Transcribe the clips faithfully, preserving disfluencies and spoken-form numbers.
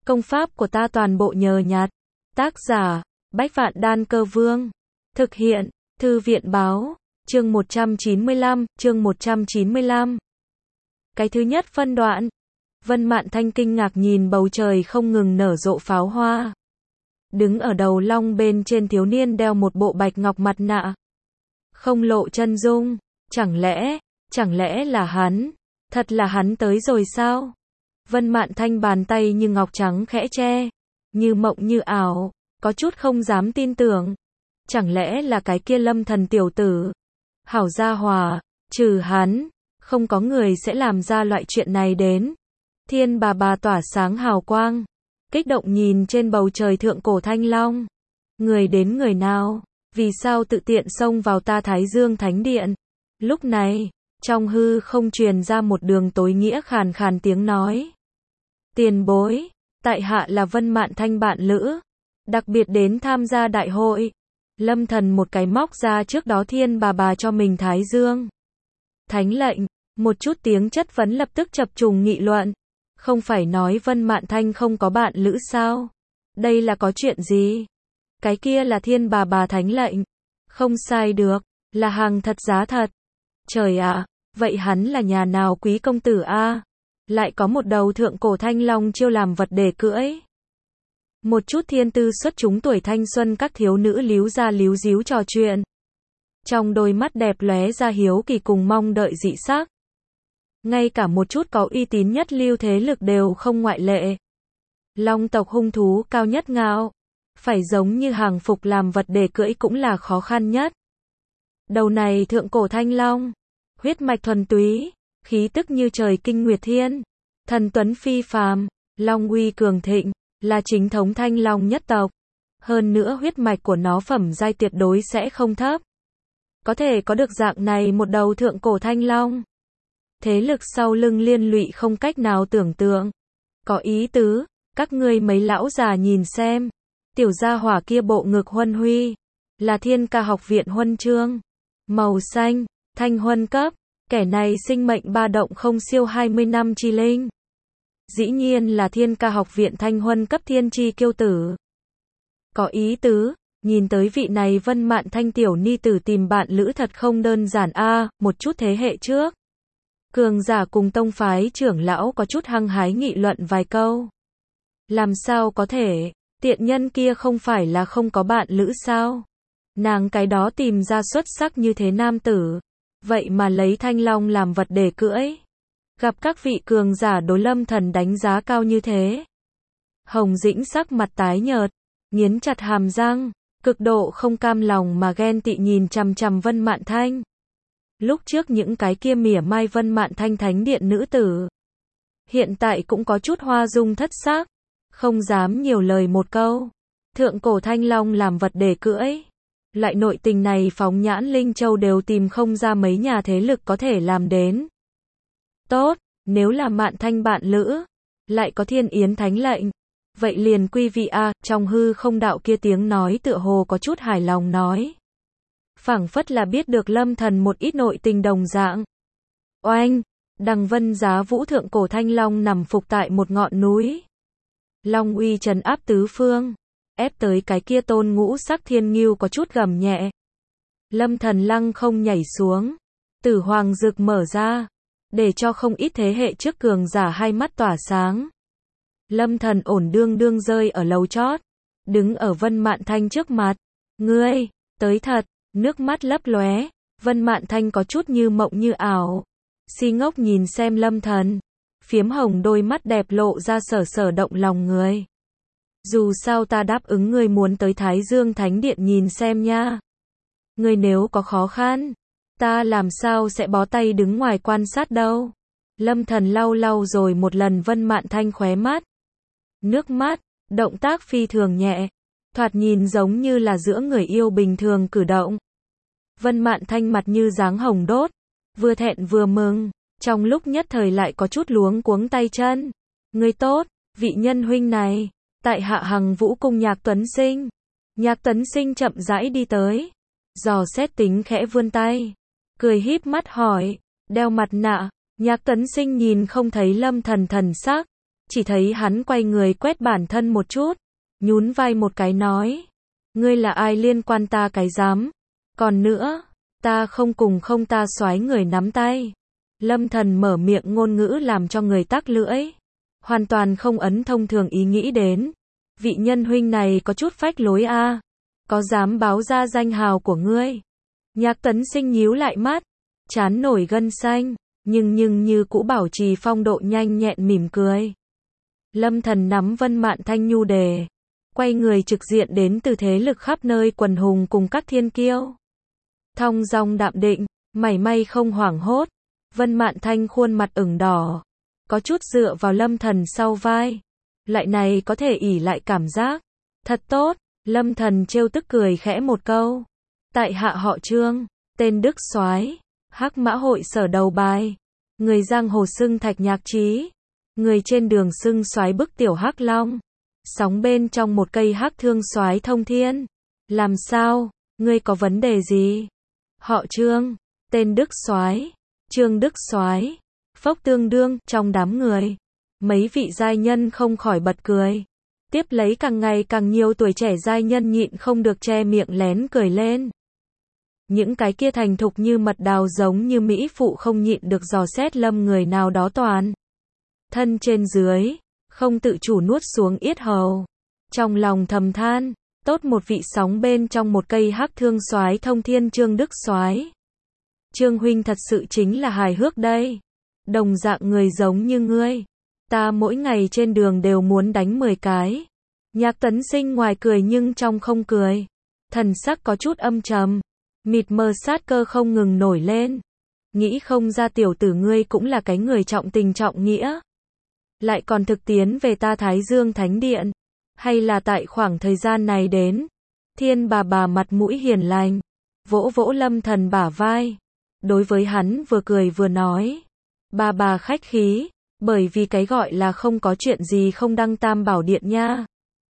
Công pháp của ta toàn bộ nhờ nhặt. Tác giả, Bách Vạn Đan Cơ Vương. Thực hiện, Thư viện Báo. Chương một trăm chín mươi lăm, chương một trăm chín mươi lăm. Cái thứ nhất phân đoạn. Vân Mạn Thanh kinh ngạc nhìn bầu trời không ngừng nở rộ pháo hoa. Đứng ở đầu long bên trên thiếu niên đeo một bộ bạch ngọc mặt nạ. Không lộ chân dung. Chẳng lẽ, chẳng lẽ là hắn? Thật là hắn tới rồi sao? Vân Mạn Thanh bàn tay như ngọc trắng khẽ che. Như mộng như ảo. Có chút không dám tin tưởng. Chẳng lẽ là cái kia Lâm Thần tiểu tử? Hảo gia hòa, trừ hắn, không có người sẽ làm ra loại chuyện này đến. Thiên bà bà tỏa sáng hào quang. Kích động nhìn trên bầu trời thượng cổ thanh long. Người đến người nào? Vì sao tự tiện xông vào ta Thái Dương Thánh Điện? Lúc này, trong hư không truyền ra một đường tối nghĩa khàn khàn tiếng nói. Tiền bối, tại hạ là Vân Mạn Thanh bạn lữ. Đặc biệt đến tham gia đại hội. Lâm Thần một cái móc ra trước đó thiên bà bà cho mình Thái Dương Thánh lệnh. Một chút tiếng chất vấn lập tức chập trùng nghị luận. Không phải nói Vân Mạn Thanh không có bạn lữ sao? Đây là có chuyện gì? Cái kia là thiên bà bà thánh lệnh. Không sai được, là hàng thật giá thật. Trời ạ, vậy hắn là nhà nào quý công tử a? Lại có một đầu thượng cổ thanh long chiêu làm vật để cưỡi. Một chút thiên tư xuất chúng tuổi thanh xuân các thiếu nữ líu ra líu díu trò chuyện. Trong đôi mắt đẹp lóe ra hiếu kỳ cùng mong đợi dị sắc. Ngay cả một chút có uy tín nhất lưu thế lực đều không ngoại lệ. Long tộc hung thú cao nhất ngạo. Phải giống như hàng phục làm vật để cưỡi cũng là khó khăn nhất. Đầu này thượng cổ thanh long. Huyết mạch thuần túy. Khí tức như trời kinh nguyệt thiên. Thần tuấn phi phàm. Long uy cường thịnh. Là chính thống thanh long nhất tộc. Hơn nữa huyết mạch của nó phẩm giai tuyệt đối sẽ không thấp. Có thể có được dạng này một đầu thượng cổ thanh long. Thế lực sau lưng liên lụy không cách nào tưởng tượng. Có ý tứ, các ngươi mấy lão già nhìn xem. Tiểu gia hỏa kia bộ ngực huân huy. Là Thiên Ca học viện huân chương. Màu xanh, thanh huân cấp. Kẻ này sinh mệnh ba động không siêu hai mươi năm chi linh. Dĩ nhiên là Thiên Ca học viện thanh huân cấp thiên chi kiêu tử. Có ý tứ, nhìn tới vị này Vân Mạn Thanh tiểu ni tử tìm bạn lữ thật không đơn giản a. À, một chút thế hệ trước. Cường giả cùng tông phái trưởng lão có chút hăng hái nghị luận vài câu. Làm sao có thể, tiện nhân kia không phải là không có bạn lữ sao? Nàng cái đó tìm ra xuất sắc như thế nam tử. Vậy mà lấy thanh long làm vật để cưỡi. Gặp các vị cường giả đối Lâm Thần đánh giá cao như thế. Hồng Dĩnh sắc mặt tái nhợt, nghiến chặt hàm răng, cực độ không cam lòng mà ghen tị nhìn chằm chằm Vân Mạn Thanh. Lúc trước những cái kia mỉa mai Vân Mạn Thanh thánh điện nữ tử. Hiện tại cũng có chút hoa dung thất sắc. Không dám nhiều lời một câu. Thượng cổ thanh long làm vật để cưỡi. Loại nội tình này phóng nhãn Linh Châu đều tìm không ra mấy nhà thế lực có thể làm đến. Tốt, nếu là Mạn Thanh bạn lữ, lại có Thiên Yến thánh lệnh. Vậy liền quy vị a. Trong hư không đạo kia tiếng nói tựa hồ có chút hài lòng nói. Phảng phất là biết được Lâm Thần một ít nội tình đồng dạng. Oanh, đằng vân giá vũ thượng cổ thanh long nằm phục tại một ngọn núi. Long uy trấn áp tứ phương, ép tới cái kia tôn ngũ sắc thiên ngưu có chút gầm nhẹ. Lâm Thần lăng không nhảy xuống, tử hoàng rực mở ra, để cho không ít thế hệ trước cường giả hai mắt tỏa sáng. Lâm Thần ổn đương đương rơi ở lầu chót, đứng ở Vân Mạn Thanh trước mặt. Ngươi, tới thật. Nước mắt lấp lóe, Vân Mạn Thanh có chút như mộng như ảo. Si ngốc nhìn xem Lâm Thần. Phiếm hồng đôi mắt đẹp lộ ra sở sở động lòng người. Dù sao ta đáp ứng ngươi muốn tới Thái Dương Thánh Điện nhìn xem nha. Ngươi nếu có khó khăn, ta làm sao sẽ bó tay đứng ngoài quan sát đâu. Lâm Thần lau lau rồi một lần Vân Mạn Thanh khóe mắt. Nước mắt, động tác phi thường nhẹ. Thoạt nhìn giống như là giữa người yêu bình thường cử động. Vân Mạn Thanh mặt như dáng hồng đốt, vừa thẹn vừa mừng, trong lúc nhất thời lại có chút luống cuống tay chân. Ngươi tốt, vị nhân huynh này, tại hạ Hằng Vũ cung Nhạc Tuấn Sinh. Nhạc Tuấn Sinh chậm rãi đi tới, dò xét tính khẽ vươn tay, cười híp mắt hỏi, đeo mặt nạ. Nhạc Tuấn Sinh nhìn không thấy Lâm Thần thần sắc, chỉ thấy hắn quay người quét bản thân một chút, nhún vai một cái nói, ngươi là ai liên quan ta cái dám, còn nữa, ta không cùng không ta soái người nắm tay. Lâm Thần mở miệng ngôn ngữ làm cho người tắc lưỡi, hoàn toàn không ấn thông thường ý nghĩ đến, vị nhân huynh này có chút phách lối a, à. Có dám báo ra danh hào của ngươi? Nhạc Tấn Sinh nhíu lại mắt, trán nổi gân xanh, nhưng nhưng như cũ bảo trì phong độ nhanh nhẹn mỉm cười. Lâm Thần nắm Vân Mạn Thanh nhu đề, quay người trực diện đến từ thế lực khắp nơi quần hùng cùng các thiên kiêu. Thong dong đạm định, mảy may không hoảng hốt, Vân Mạn Thanh khuôn mặt ửng đỏ, có chút dựa vào Lâm Thần sau vai. Loại này có thể ỷ lại cảm giác, thật tốt. Lâm Thần trêu tức cười khẽ một câu. Tại hạ họ Trương, tên Đức Soái, Hắc Mã hội sở đầu bài, người giang hồ xưng Thạch Nhạc Trí, người trên đường xưng soái bức tiểu Hắc Long, sóng bên trong một cây hắc thương soái thông thiên. Làm sao, ngươi có vấn đề gì? Họ Trương, tên Đức Soái, Trương Đức Soái. Phốc tương đương, trong đám người, mấy vị giai nhân không khỏi bật cười. Tiếp lấy càng ngày càng nhiều tuổi trẻ giai nhân nhịn không được che miệng lén cười lên. Những cái kia thành thục như mật đào giống như mỹ phụ không nhịn được dò xét Lâm người nào đó toàn thân trên dưới, không tự chủ nuốt xuống yết hầu. Trong lòng thầm than, tốt một vị sóng bên trong một cây hắc thương soái thông thiên Trương Đức Soái. Trương huynh thật sự chính là hài hước đây. Đồng dạng người giống như ngươi, ta mỗi ngày trên đường đều muốn đánh mười cái. Nhạc Tấn Sinh ngoài cười nhưng trong không cười, thần sắc có chút âm trầm, mịt mờ sát cơ không ngừng nổi lên. Nghĩ không ra tiểu tử ngươi cũng là cái người trọng tình trọng nghĩa, lại còn thực tiến về ta Thái Dương Thánh Điện, hay là tại khoảng thời gian này đến. Thiên bà bà mặt mũi hiền lành, vỗ vỗ Lâm Thần bả vai, đối với hắn vừa cười vừa nói, bà bà khách khí, bởi vì cái gọi là không có chuyện gì không đăng tam bảo điện nha.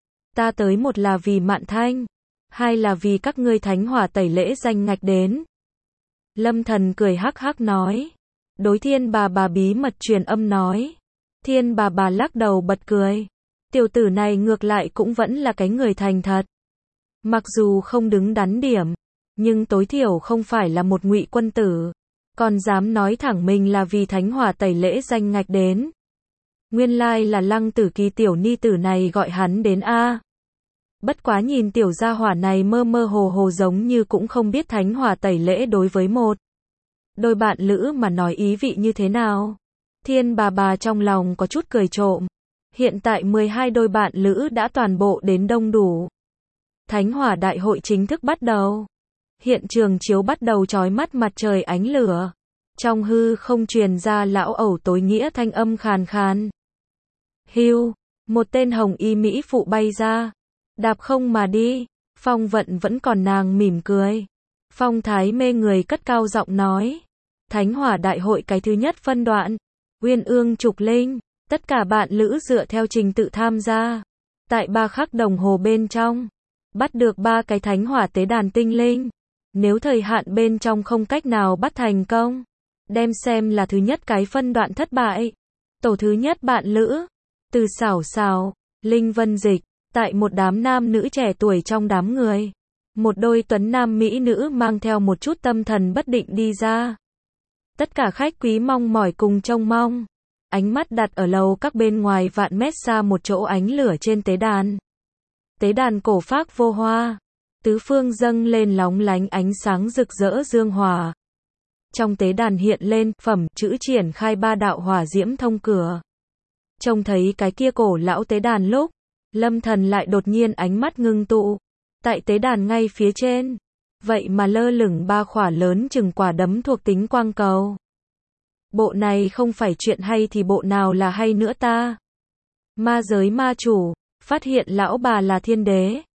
Ta tới một là vì Mạn Thanh, hai là vì các ngươi thánh hỏa tẩy lễ danh ngạch đến. Lâm Thần cười hắc hắc nói, đối thiên bà bà bí mật truyền âm nói. Thiên bà bà lắc đầu bật cười, tiểu tử này ngược lại cũng vẫn là cái người thành thật. Mặc dù không đứng đắn điểm, nhưng tối thiểu không phải là một ngụy quân tử, còn dám nói thẳng mình là vì thánh hỏa tẩy lễ danh ngạch đến. Nguyên lai là Lăng Tử Kỳ tiểu ni tử này gọi hắn đến a. Bất quá nhìn tiểu gia hỏa này mơ mơ hồ hồ giống như cũng không biết thánh hỏa tẩy lễ đối với một đôi bạn lữ mà nói ý vị như thế nào. Thiên bà bà trong lòng có chút cười trộm. Hiện tại mười hai đôi bạn lữ đã toàn bộ đến đông đủ. Thánh hỏa đại hội chính thức bắt đầu. Hiện trường chiếu bắt đầu chói mắt mặt trời ánh lửa. Trong hư không truyền ra lão ẩu tối nghĩa thanh âm khàn khàn. Hưu, một tên hồng y mỹ phụ bay ra. Đạp không mà đi, phong vận vẫn còn nàng mỉm cười. Phong thái mê người cất cao giọng nói. Thánh hỏa đại hội cái thứ nhất phân đoạn. Uyên ương trục linh, tất cả bạn lữ dựa theo trình tự tham gia. Tại ba khắc đồng hồ bên trong, bắt được ba cái thánh hỏa tế đàn tinh linh. Nếu thời hạn bên trong không cách nào bắt thành công, đem xem là thứ nhất cái phân đoạn thất bại. Tổ thứ nhất bạn lữ, từ xảo xảo, Linh Vân Dịch, tại một đám nam nữ trẻ tuổi trong đám người. Một đôi tuấn nam mỹ nữ mang theo một chút tâm thần bất định đi ra. Tất cả khách quý mong mỏi cùng trông mong. Ánh mắt đặt ở lầu các bên ngoài vạn mét xa một chỗ ánh lửa trên tế đàn. Tế đàn cổ phác vô hoa. Tứ phương dâng lên lóng lánh ánh sáng rực rỡ dương hòa. Trong tế đàn hiện lên phẩm chữ triển khai ba đạo hỏa diễm thông cửa. Trông thấy cái kia cổ lão tế đàn lúc, Lâm Thần lại đột nhiên ánh mắt ngưng tụ. Tại tế đàn ngay phía trên, vậy mà lơ lửng ba khỏa lớn chừng quả đấm thuộc tính quang cầu. Bộ này không phải chuyện hay thì bộ nào là hay nữa ta? Ma giới ma chủ, phát hiện lão bà là thiên đế.